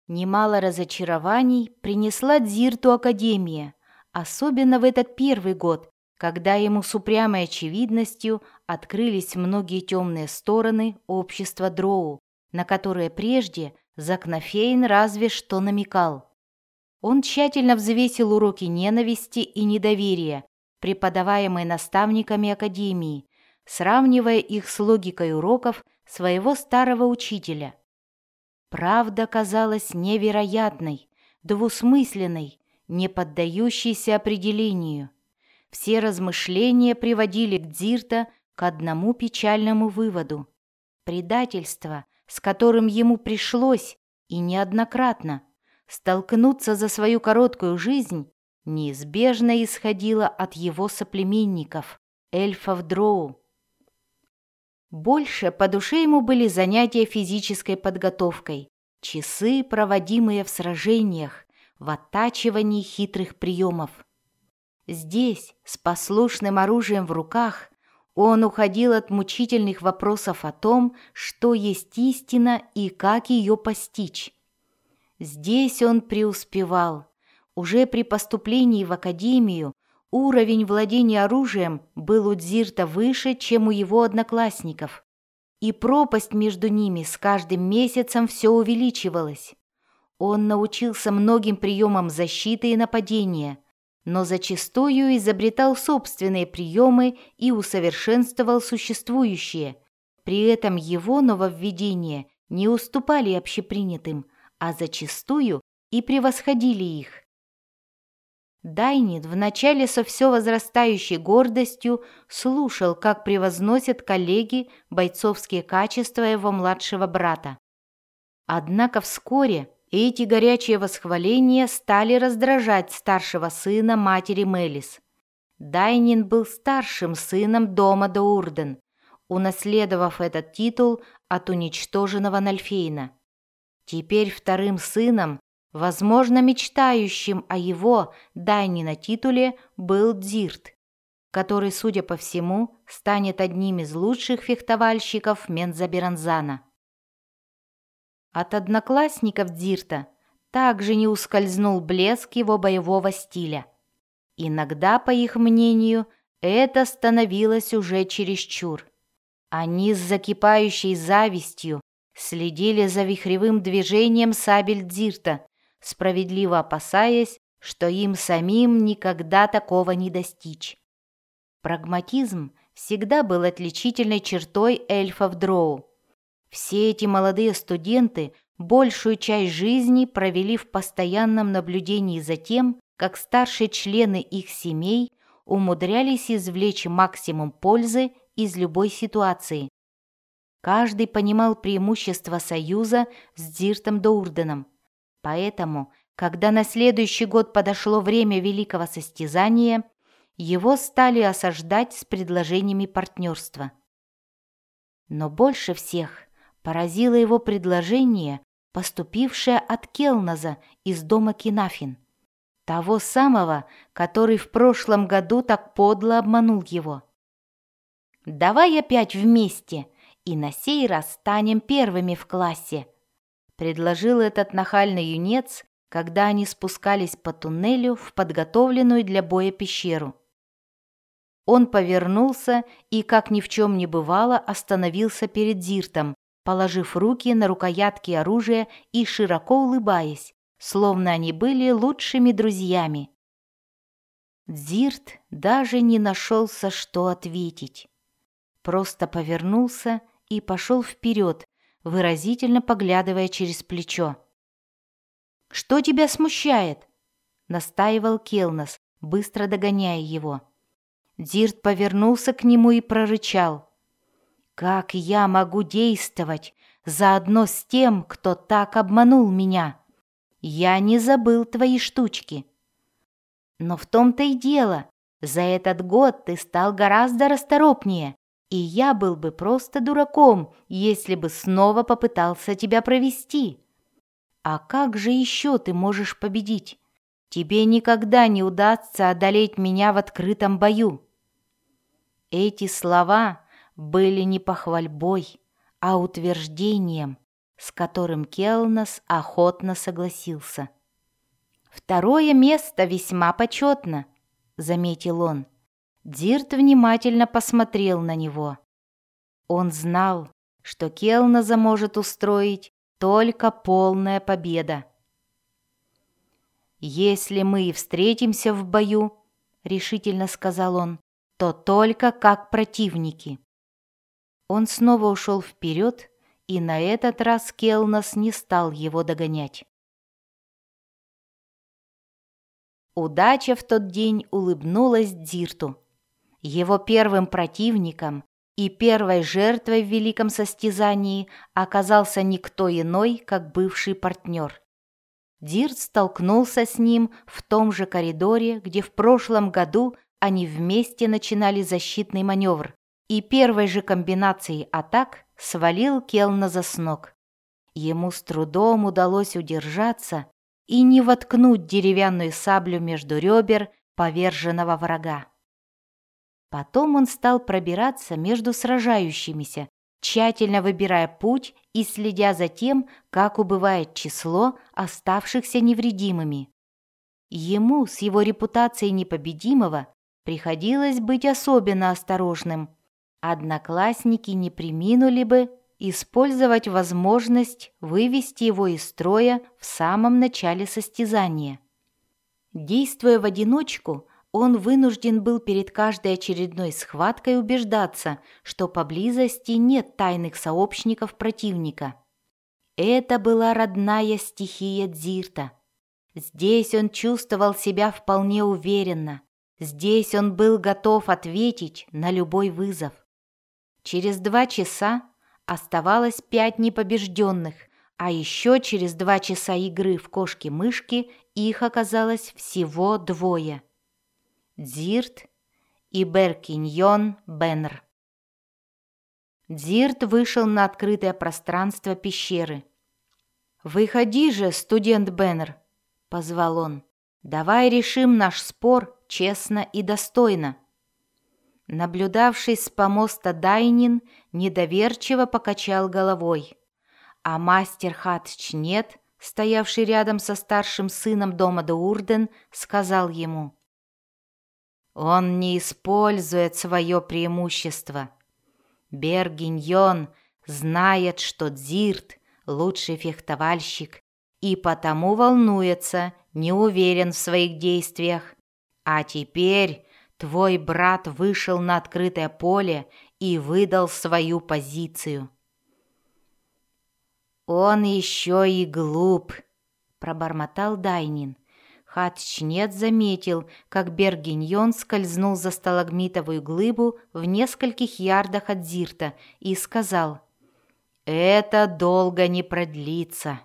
Немало разочарований принесла Дзирту Академия, особенно в этот первый год, когда ему с упрямой очевидностью открылись многие темные стороны общества Дроу, на которые прежде Закнофейн разве что намекал. Он тщательно взвесил уроки ненависти и недоверия, преподаваемые наставниками Академии, сравнивая их с логикой уроков своего старого учителя. Правда казалась невероятной, двусмысленной, не поддающейся определению. Все размышления приводили Дзирта к одному печальному выводу. Предательство, с которым ему пришлось, и неоднократно, столкнуться за свою короткую жизнь, неизбежно исходило от его соплеменников, эльфов Дроу. Больше по душе ему были занятия физической подготовкой, часы, проводимые в сражениях, в оттачивании хитрых приемов. Здесь, с послушным оружием в руках, он уходил от мучительных вопросов о том, что есть истина и как ее постичь. Здесь он преуспевал. Уже при поступлении в академию уровень владения оружием был у Дзирта выше, чем у его одноклассников, и пропасть между ними с каждым месяцем все увеличивалась. Он научился многим приемам защиты и нападения, но зачастую изобретал собственные приемы и усовершенствовал существующие. При этом его нововведения не уступали общепринятым, а зачастую и превосходили их. Дайнид вначале со все возрастающей гордостью слушал, как превозносят коллеги бойцовские качества его младшего брата. Однако вскоре эти горячие восхваления стали раздражать старшего сына матери Мелис. Дайнин был старшим сыном дома Доурден, унаследовав этот титул от уничтоженного Нальфейна. Теперь вторым сыном, возможно, мечтающим о его, Дайнина, титуле, был Дзирт, который, судя по всему, станет одним из лучших фехтовальщиков Мензаберанзана. От одноклассников Дзирта также не ускользнул блеск его боевого стиля. Иногда, по их мнению, это становилось уже чересчур. Они с закипающей завистью следили за вихревым движением сабель Дзирта, справедливо опасаясь, что им самим никогда такого не достичь. Прагматизм всегда был отличительной чертой эльфов Дроу. Все эти молодые студенты большую часть жизни провели в постоянном наблюдении за тем, как старшие члены их семей умудрялись извлечь максимум пользы из любой ситуации. Каждый понимал преимущества союза с Дзиртом Доурденом. Поэтому, когда на следующий год подошло время великого состязания, его стали осаждать с предложениями партнерства. Но больше всех поразило его предложение, поступившее от Келназа из дома Кинафин, того самого, который в прошлом году так подло обманул его. «Давай опять вместе, и на сей раз станем первыми в классе», предложил этот нахальный юнец, когда они спускались по туннелю в подготовленную для боя пещеру. Он повернулся и, как ни в чем не бывало, остановился перед Дзиртом, положив руки на рукоятки оружия и широко улыбаясь, словно они были лучшими друзьями. Дзирт даже не нашелся, что ответить. Просто повернулся и пошел вперед, выразительно поглядывая через плечо. «Что тебя смущает?» — настаивал Келнас, быстро догоняя его. Дзирт повернулся к нему и прорычал: «Как я могу действовать заодно с тем, кто так обманул меня? Я не забыл твои штучки». «Но в том-то и дело, за этот год ты стал гораздо расторопнее, и я был бы просто дураком, если бы снова попытался тебя провести. А как же еще ты можешь победить? Тебе никогда не удастся одолеть меня в открытом бою». Эти слова были не похвальбой, а утверждением, с которым Келнас охотно согласился. «Второе место весьма почетно», — заметил он. Дирт внимательно посмотрел на него. Он знал, что Келназа может устроить только полная победа. «Если мы и встретимся в бою, — решительно сказал он, — то только как противники». Он снова ушел вперед, и на этот раз Келнас не стал его догонять. Удача в тот день улыбнулась Дирту. Его первым противником и первой жертвой в великом состязании оказался никто иной, как бывший партнер. Дирт столкнулся с ним в том же коридоре, где в прошлом году они вместе начинали защитный маневр, и первой же комбинацией атак свалил Келназа с ног. Ему с трудом удалось удержаться и не воткнуть деревянную саблю между ребер поверженного врага. Потом он стал пробираться между сражающимися, тщательно выбирая путь и следя за тем, как убывает число оставшихся невредимыми. Ему с его репутацией непобедимого приходилось быть особенно осторожным. Одноклассники не преминули бы использовать возможность вывести его из строя в самом начале состязания. Действуя в одиночку, он вынужден был перед каждой очередной схваткой убеждаться, что поблизости нет тайных сообщников противника. Это была родная стихия Дзирта. Здесь он чувствовал себя вполне уверенно. Здесь он был готов ответить на любой вызов. Через 2 часа оставалось 5 непобежденных, а еще через 2 часа игры в кошки-мышки их оказалось всего 2. Дзирт и Беркиньон Беннер. Дзирт вышел на открытое пространство пещеры. «Выходи же, студент Беннер», — позвал он. «Давай решим наш спор честно и достойно». Наблюдавший с помоста Дайнин недоверчиво покачал головой, а мастер Хатчнет, стоявший рядом со старшим сыном дома Доурден, сказал ему: «Он не использует свое преимущество. Бергиньон знает, что Дзирт – лучший фехтовальщик, и потому волнуется, не уверен в своих действиях. А теперь твой брат вышел на открытое поле и выдал свою позицию». «Он еще и глуп», – пробормотал Дайнин. Хатчнет заметил, как Бергиньон скользнул за сталагмитовую глыбу в нескольких ярдах от Дзирта и сказал: «Это долго не продлится».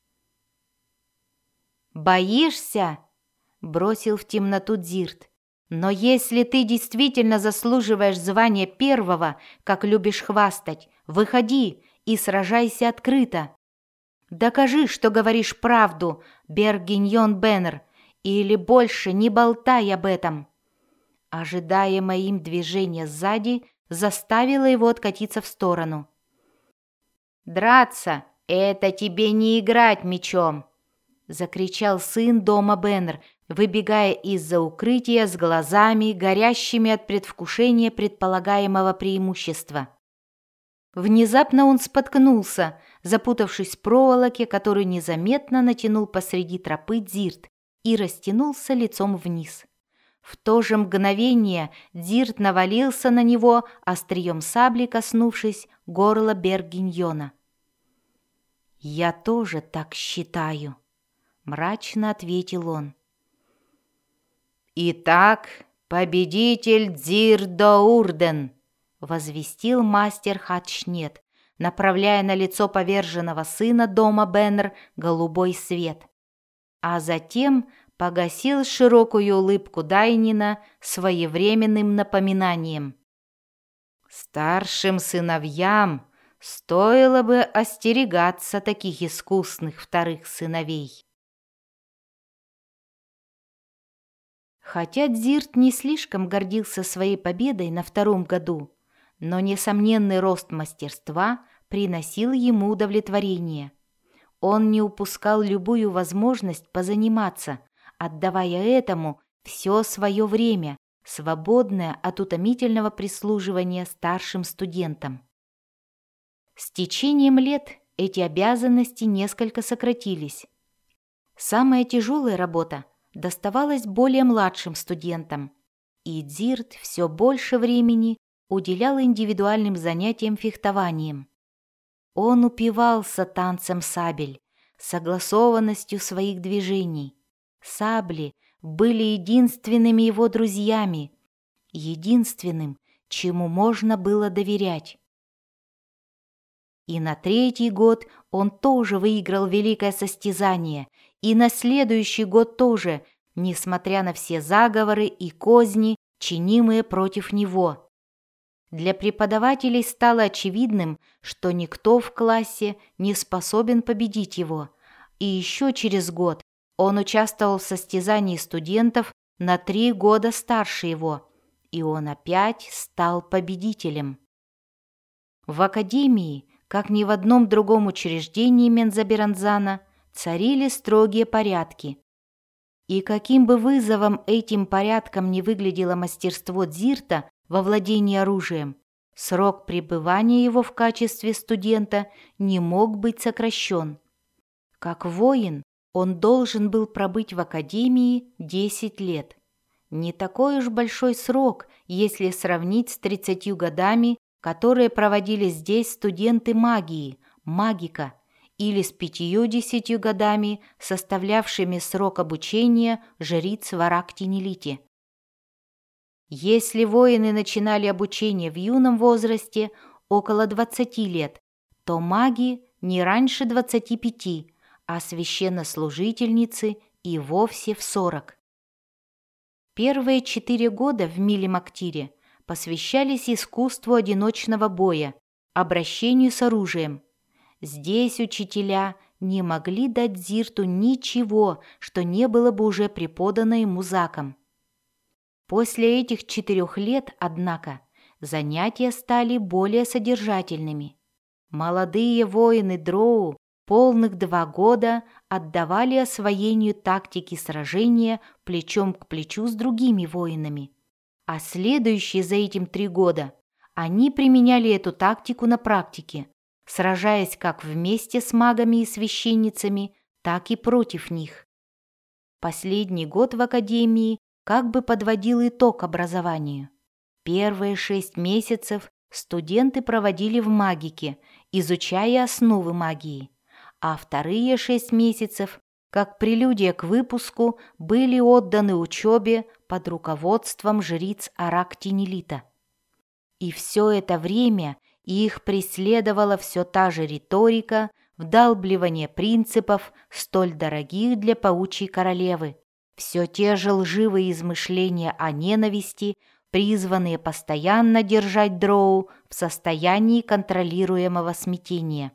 «Боишься?» – бросил в темноту Дзирт. «Но если ты действительно заслуживаешь звания первого, как любишь хвастать, выходи и сражайся открыто. Докажи, что говоришь правду, Бергиньон Беннер, или больше не болтай об этом». Ожидаемое им движение сзади заставило его откатиться в сторону. «Драться — это тебе не играть мечом!» — закричал сын дома Беннер, выбегая из-за укрытия с глазами, горящими от предвкушения предполагаемого преимущества. Внезапно он споткнулся, запутавшись в проволоке, которую незаметно натянул посреди тропы Дзирт, и растянулся лицом вниз. В то же мгновение Дзирт навалился на него, острием сабли коснувшись горла Бергиньона. «Я тоже так считаю», — мрачно ответил он. «Итак, победитель Дзирт Доурден», — возвестил мастер Хатчнет, направляя на лицо поверженного сына дома Беннер голубой свет. А затем погасил широкую улыбку Дайнина своевременным напоминанием. «Старшим сыновьям стоило бы остерегаться таких искусных вторых сыновей». Хотя Дзирт не слишком гордился своей победой на 2-м году, но несомненный рост мастерства приносил ему удовлетворение. Он не упускал любую возможность позаниматься, отдавая этому все свое время, свободное от утомительного прислуживания старшим студентам. С течением лет эти обязанности несколько сократились. Самая тяжелая работа доставалась более младшим студентам, и Дзирт все больше времени уделял индивидуальным занятиям фехтованием. Он упивался танцем сабель, согласованностью своих движений. Сабли были единственными его друзьями, единственным, чему можно было доверять. И на 3-й год он тоже выиграл великое состязание, и на следующий год тоже, несмотря на все заговоры и козни, чинимые против него. Для преподавателей стало очевидным, что никто в классе не способен победить его, и еще через год он участвовал в состязании студентов на 3 года старше его, и он опять стал победителем. В академии, как ни в одном другом учреждении Мензаберанзана, царили строгие порядки. И каким бы вызовом этим порядкам не выглядело мастерство Дзирта во владении оружием, срок пребывания его в качестве студента не мог быть сокращен. Как воин он должен был пробыть в академии 10 лет. Не такой уж большой срок, если сравнить с 30 годами, которые проводили здесь студенты магии, магика, или с 50 годами, составлявшими срок обучения жриц в Арактинелите. Если воины начинали обучение в юном возрасте, около 20 лет, то маги не раньше 25, а священнослужительницы и вовсе в 40. Первые 4 года в Милимактире посвящались искусству одиночного боя, обращению с оружием. Здесь учителя не могли дать Дзирту ничего, что не было бы уже преподано ему Заком. После этих 4 лет, однако, занятия стали более содержательными. Молодые воины Дроу полных 2 года отдавали освоению тактики сражения плечом к плечу с другими воинами, а следующие за этим 3 года они применяли эту тактику на практике, сражаясь как вместе с магами и священницами, так и против них. Последний год в академии как бы подводил итог образованию. Первые 6 месяцев студенты проводили в магике, изучая основы магии, а вторые 6 месяцев, как прелюдия к выпуску, были отданы учебе под руководством жриц Арактинелита. И все это время их преследовала все та же риторика, вдалбливание принципов, столь дорогих для паучьей королевы, все те же лживые измышления о ненависти, призванные постоянно держать Дроу в состоянии контролируемого смятения.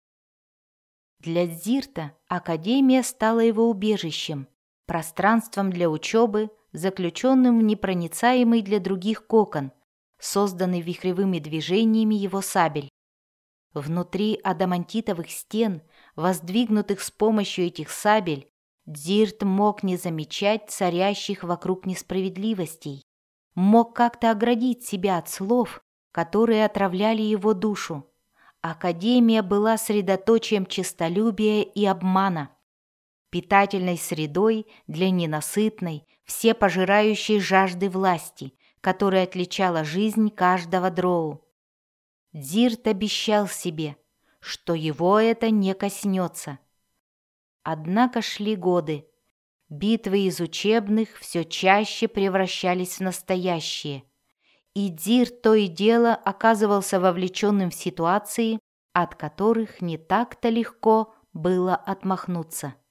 Для Дзирта академия стала его убежищем, пространством для учебы, заключенным в непроницаемый для других кокон, созданный вихревыми движениями его сабель. Внутри адамантитовых стен, воздвигнутых с помощью этих сабель, Дзирт мог не замечать царящих вокруг несправедливостей, мог как-то оградить себя от слов, которые отравляли его душу. Академия была средоточием честолюбия и обмана, питательной средой для ненасытной, всепожирающей жажды власти, которая отличала жизнь каждого дроу. Дзирт обещал себе, что его это не коснется. Однако шли годы. Битвы из учебных все чаще превращались в настоящие, и Дзирт то и дело оказывался вовлеченным в ситуации, от которых не так-то легко было отмахнуться.